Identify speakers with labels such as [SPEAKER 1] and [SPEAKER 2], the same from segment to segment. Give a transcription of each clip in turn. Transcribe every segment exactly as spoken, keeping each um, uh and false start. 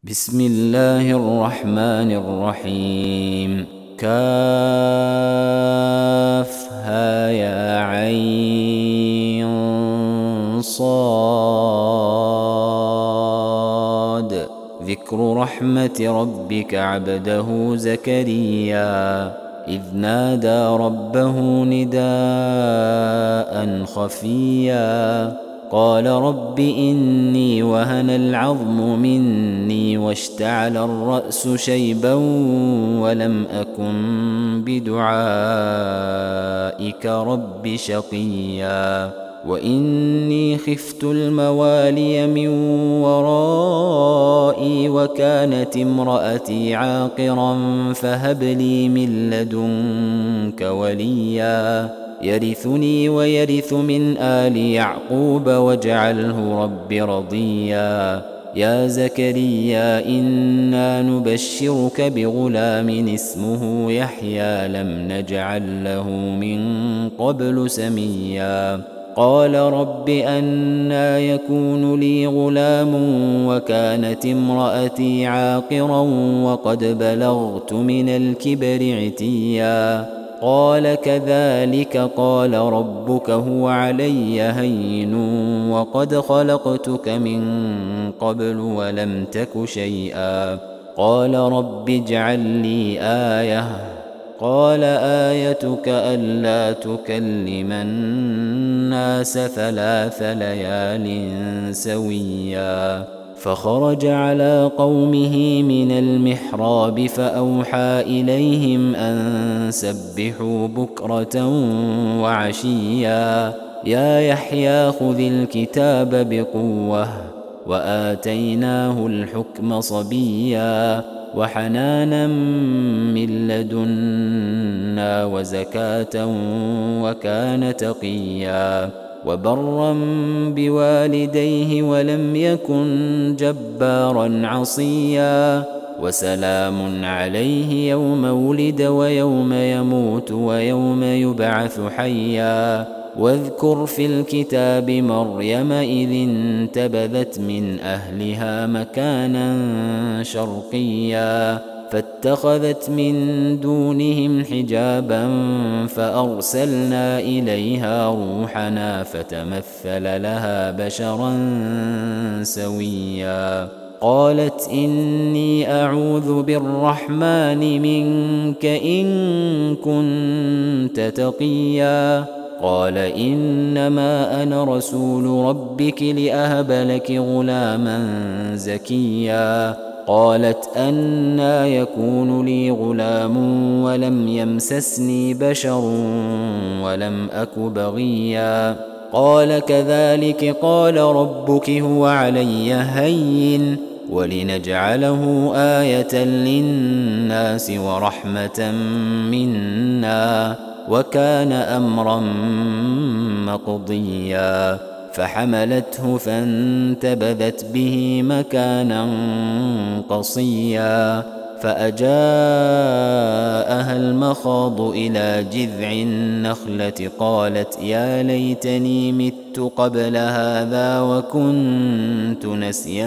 [SPEAKER 1] بسم الله الرحمن الرحيم. كافها يا عين صاد. ذكر رحمة ربك عبده زكريا إذ نادى ربه نداء خفيا قال رب إني وهن العظم مني واشتعل الرأس شيبا ولم أكن بدعائك رب شقيا وإني خفت الموالي من ورائي وكانت امرأتي عاقرا فهب لي من لدنك وليا يرثني ويرث من آل يعقوب واجعله رب رضيا يا زكريا إنا نبشرك بغلام اسمه يحيى لم نجعل له من قبل سميا قال رب أنى يكون لي غلام وكانت امرأتي عاقرا وقد بلغت من الكبر عتيا قال كذلك قال ربك هو علي هين وقد خلقتك من قبل ولم تك شيئا قال رب اجعل لي آية قال آيتك ألا تكلم الناس ثلاث ليال سويا فخرج على قومه من المحراب فأوحى إليهم أن سبحوا بكرة وعشيا يا يحيى خذ الكتاب بقوة وآتيناه الحكم صبيا وحنانا من لدنا وزكاة وكان تقيا وبرا بوالديه ولم يكن جبارا عصيا وسلام عليه يوم ولد ويوم يموت ويوم يبعث حيا واذكر في الكتاب مريم إذ انتبذت من أهلها مكانا شرقيا فاتخذت من دونهم حجابا فأرسلنا إليها روحنا فتمثل لها بشرا سويا قالت إني أعوذ بالرحمن منك إن كنت تقيا قال إنما أنا رسول ربك لأهب لك غلاما زكيا قالت أنى يكون لي غلام ولم يمسسني بشر ولم أك بغيا قال كذلك قال ربك هو علي هين ولنجعله آية للناس ورحمة منا وكان أمرا مقضيا فحملته فانتبذت به مكانا قصيا فأجاءها المخاض إلى جذع النخلة قالت يا ليتني مت قبل هذا وكنت نسيا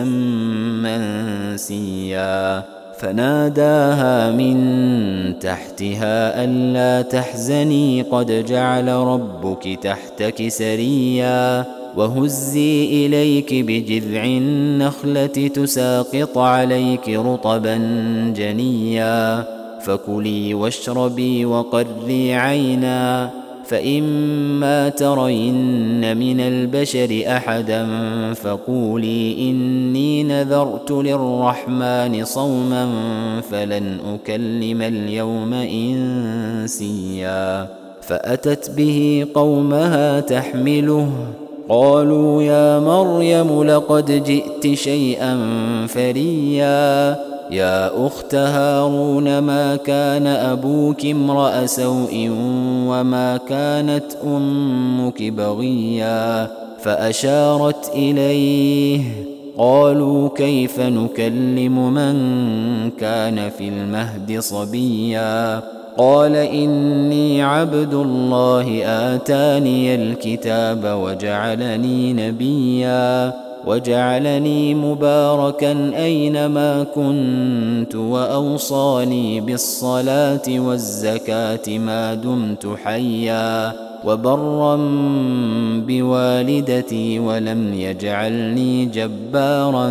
[SPEAKER 1] منسيا فناداها من تحتها ألا تحزني قد جعل ربك تحتك سريا وهزي إليك بجذع النخلة تساقط عليك رطبا جنيا فكلي واشربي وقري عينا فإما ترين من البشر أحدا فقولي إني نذرت للرحمن صوما فلن أكلم اليوم إنسيا فأتت به قومها تحمله قالوا يا مريم لقد جئت شيئا فريا يا أخت هارون ما كان أبوك امرأ سوء وما كانت أمك بغيا فأشارت إليه قالوا كيف نكلم من كان في المهد صبيا قال إني عبد الله آتاني الكتاب وجعلني نبيا وجعلني مباركا أينما كنت وأوصاني بالصلاة والزكاة ما دمت حيا وبرا بوالدتي ولم يجعلني جبارا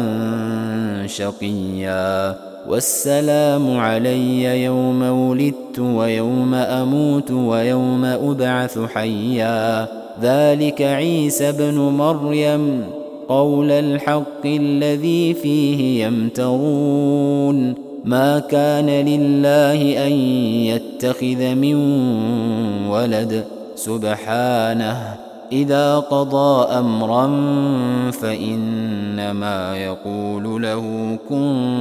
[SPEAKER 1] شقيا والسلام علي يوم ولدت ويوم أموت ويوم أبعث حيا ذلك عيسى ابن مريم قول الحق الذي فيه يمترون ما كان لله أن يتخذ من ولد سبحانه إذا قضى أمرا فإنما يقول له كن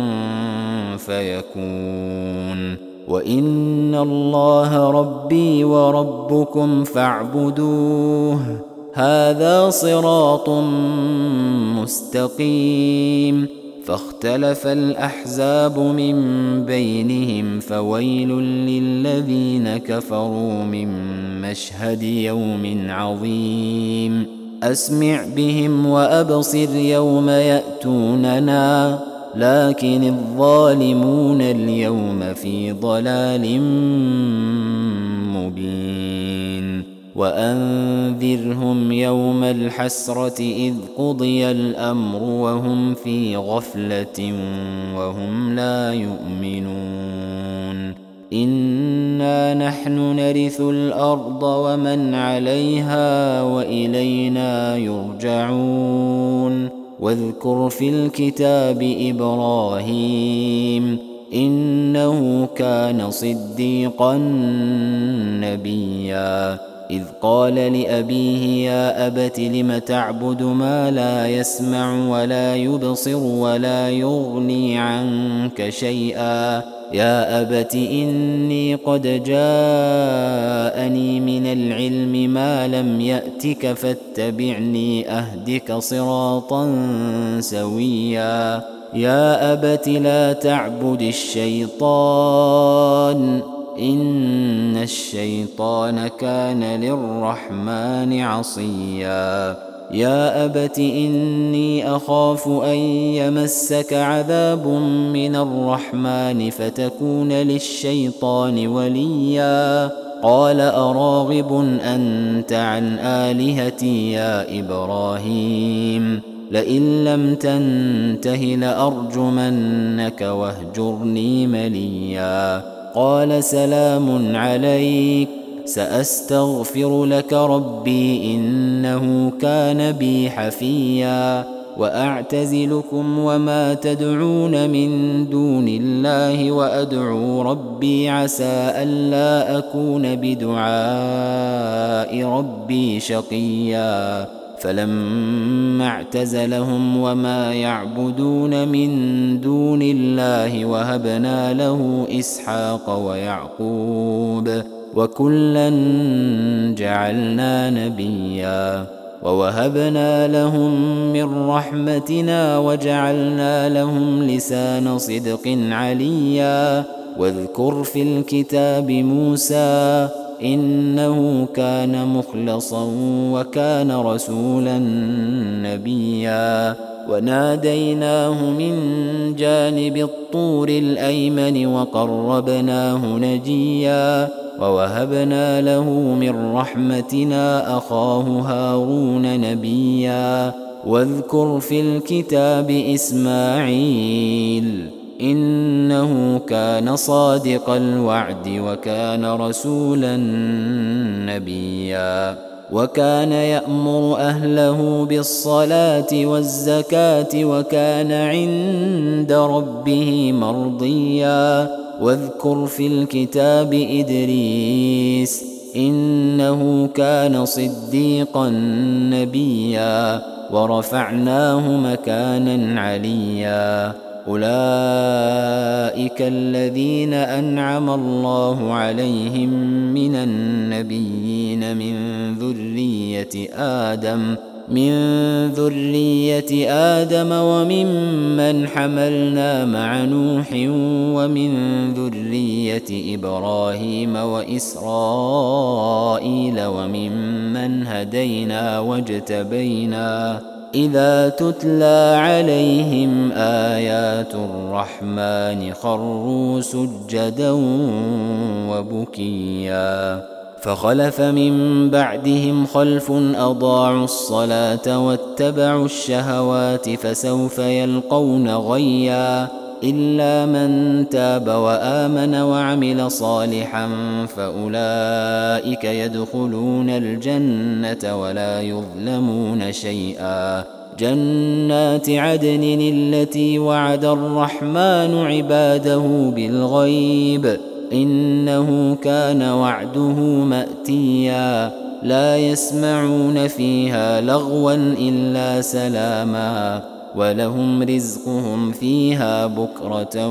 [SPEAKER 1] فيكون وإن الله ربي وربكم فاعبدوه هذا صراط مستقيم فاختلف الأحزاب من بينهم فويل للذين كفروا من مشهد يوم عظيم أسمع بهم وأبصر يوم يأتوننا لكن الظالمون اليوم في ضلال مبين وأنذرهم يوم الحسرة إذ قضي الأمر وهم في غفلة وهم لا يؤمنون إنا نحن نرث الأرض ومن عليها وإلينا يرجعون واذكر في الكتاب إبراهيم إنه كان صديقا نبيا إذ قال لأبيه يا أبت لم تعبد ما لا يسمع ولا يبصر ولا يغني عنك شيئا يا أبت إني قد جاءني من العلم ما لم يأتك فاتبعني أهدك صراطا سويا يا أبت لا تعبد الشيطان إن الشيطان كان للرحمن عصيا يا أبت إني أخاف أن يمسك عذاب من الرحمن فتكون للشيطان وليا قال أراغب أنت عن آلهتي يا إبراهيم لئن لم تنته لأرجمنك واهجرني مليا قال سلام عليك سأستغفر لك ربي إنه كان بي حفيا وأعتزلكم وما تدعون من دون الله وأدعو ربي عسى ألا أكون بدعاء ربي شقيا فلما اعتزلهم وما يعبدون من دون الله وهبنا له إسحاق ويعقوب وكلا جعلنا نبيا ووهبنا لهم من رحمتنا وجعلنا لهم لسان صدق عليا واذكر في الكتاب موسى إنه كان مخلصا وكان رسولا نبيا وناديناه من جانب الطور الأيمن وقربناه نجيا ووهبنا له من رحمتنا أخاه هارون نبيا واذكر في الكتاب إسماعيل إنه كان صادق الوعد وكان رسولا نبيا وكان يأمر أهله بالصلاة والزكاة وكان عند ربه مرضيا واذكر في الكتاب إدريس إنه كان صديقا نبيا ورفعناه مكانا عليا أولئك الذين أنعم الله عليهم من النبيين من ذرية آدم من ذرية آدم وممن حملنا مع نوح ومن ذرية إبراهيم وإسرائيل وممن هدينا واجتبينا إذا تتلى عليهم آيات الرحمن خروا سجدا وبكيا فخلف من بعدهم خلف أضاعوا الصلاة واتبعوا الشهوات فسوف يلقون غيا إلا من تاب وآمن وعمل صالحا فأولئك يدخلون الجنة ولا يظلمون شيئا جنات عدن التي وعد الرحمن عباده بالغيب إنه كان وعده مأتيا لا يسمعون فيها لغوا إلا سلاما ولهم رزقهم فيها بكرة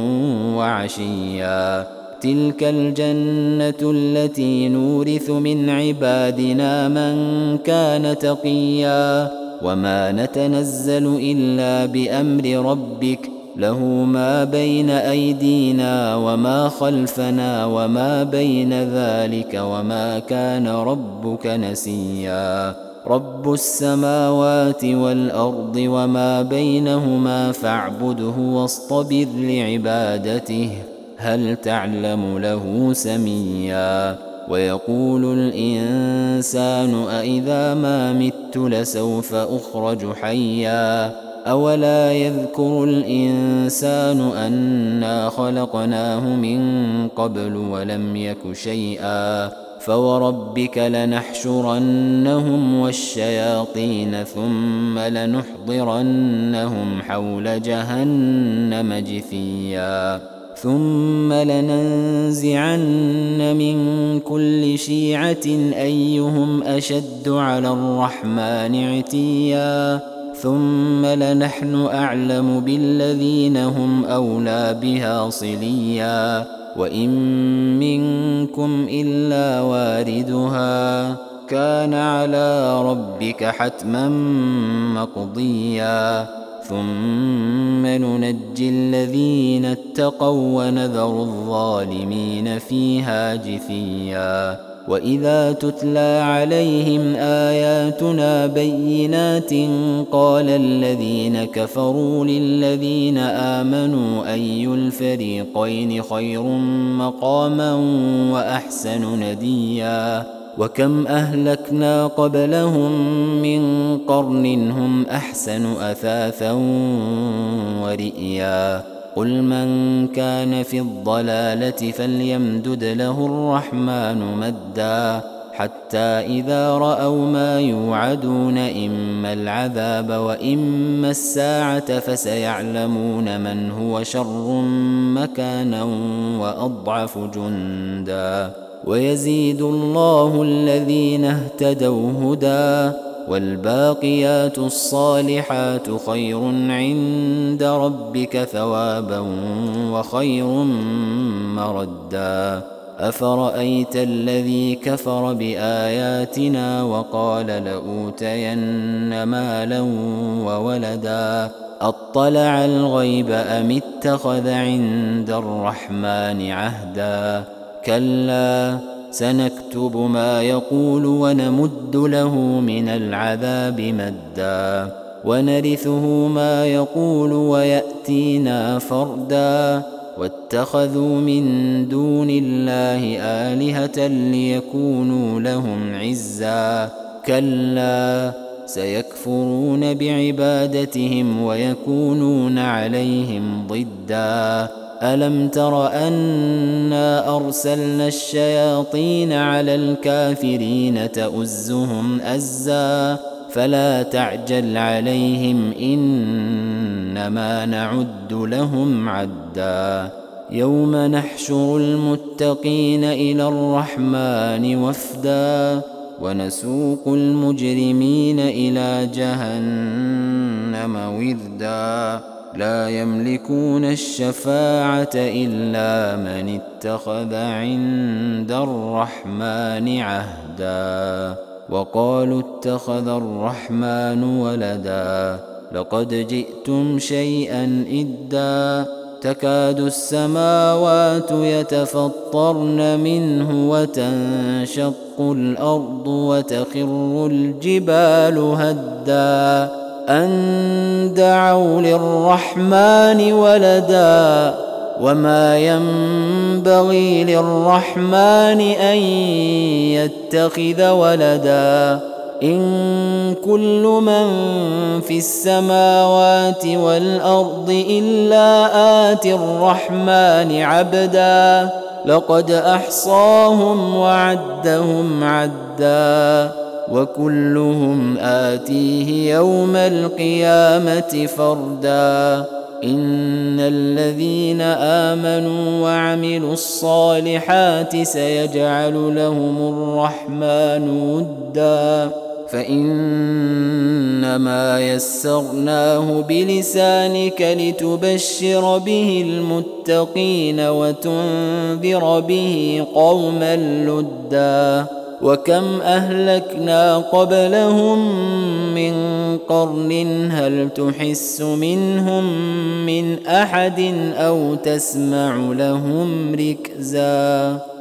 [SPEAKER 1] وعشيا تلك الجنة التي نورث من عبادنا من كان تقيا وما نتنزل إلا بأمر ربك له ما بين أيدينا وما خلفنا وما بين ذلك وما كان ربك نسيا رب السماوات والأرض وما بينهما فاعبده واصطبر لعبادته هل تعلم له سميا ويقول الإنسان أإذا ما مت لسوف أخرج حيا أولا يذكر الإنسان أنا خلقناه من قبل ولم يك شيئا فوربك لنحشرنهم والشياطين ثم لنحضرنهم حول جهنم جثيا ثم لننزعن من كل شيعة أيهم أشد على الرحمن عتيا ثم لنحن أعلم بالذين هم أولى بها صليا وإن منكم إلا واردها كان على ربك حتما مقضيا ثم ننجي الذين اتقوا ونذر الظالمين فيها جثيا وإذا تتلى عليهم آياتنا بينات قال الذين كفروا للذين آمنوا أي الفريقين خير مقاما وأحسن نديا وكم أهلكنا قبلهم من قرن هم أحسن أثاثا ورئيا قل من كان في الضلالة فليمدد له الرحمن مدا حتى إذا رأوا ما يوعدون إما العذاب وإما الساعة فسيعلمون من هو شر مكانا وأضعف جندا ويزيد الله الذين اهتدوا هدى والباقيات الصالحات خير عند ربك ثوابا وخير مردا أفرأيت الذي كفر بآياتنا وقال لأوتين مالا وولدا أطلع الغيب أم اتخذ عند الرحمن عهدا كلا سنكتب ما يقول ونمد له من العذاب مدا ونرثه ما يقول ويأتينا فردا واتخذوا من دون الله آلهة ليكونوا لهم عزا كلا سيكفرون بعبادتهم ويكونون عليهم ضدا ألم تر أنا أرسلنا الشياطين على الكافرين تؤزهم أزا فلا تعجل عليهم إنما نعد لهم عدا يوم نحشر المتقين إلى الرحمن وفدا ونسوق المجرمين إلى جهنم وردا لا يملكون الشفاعة إلا من اتخذ عند الرحمن عهدا وقالوا اتخذ الرحمن ولدا لقد جئتم شيئا إدا تكاد السماوات يتفطرن منه وتنشق الأرض وتخر الجبال هدا أن دعوا للرحمن ولدا وما ينبغي للرحمن أن يتخذ ولدا إن كل من في السماوات والأرض إلا آتي الرحمن عبدا لقد أحصاهم وعدهم عدا وكلهم آتيه يوم القيامة فردا إن الذين آمنوا وعملوا الصالحات سيجعل لهم الرحمن ودا فإنما يسرناه بلسانك لتبشر به المتقين وتنذر به قوما لدا وكم أهلكنا قبلهم من قرن هل تحس منهم من أحد أو تسمع لهم ركزا.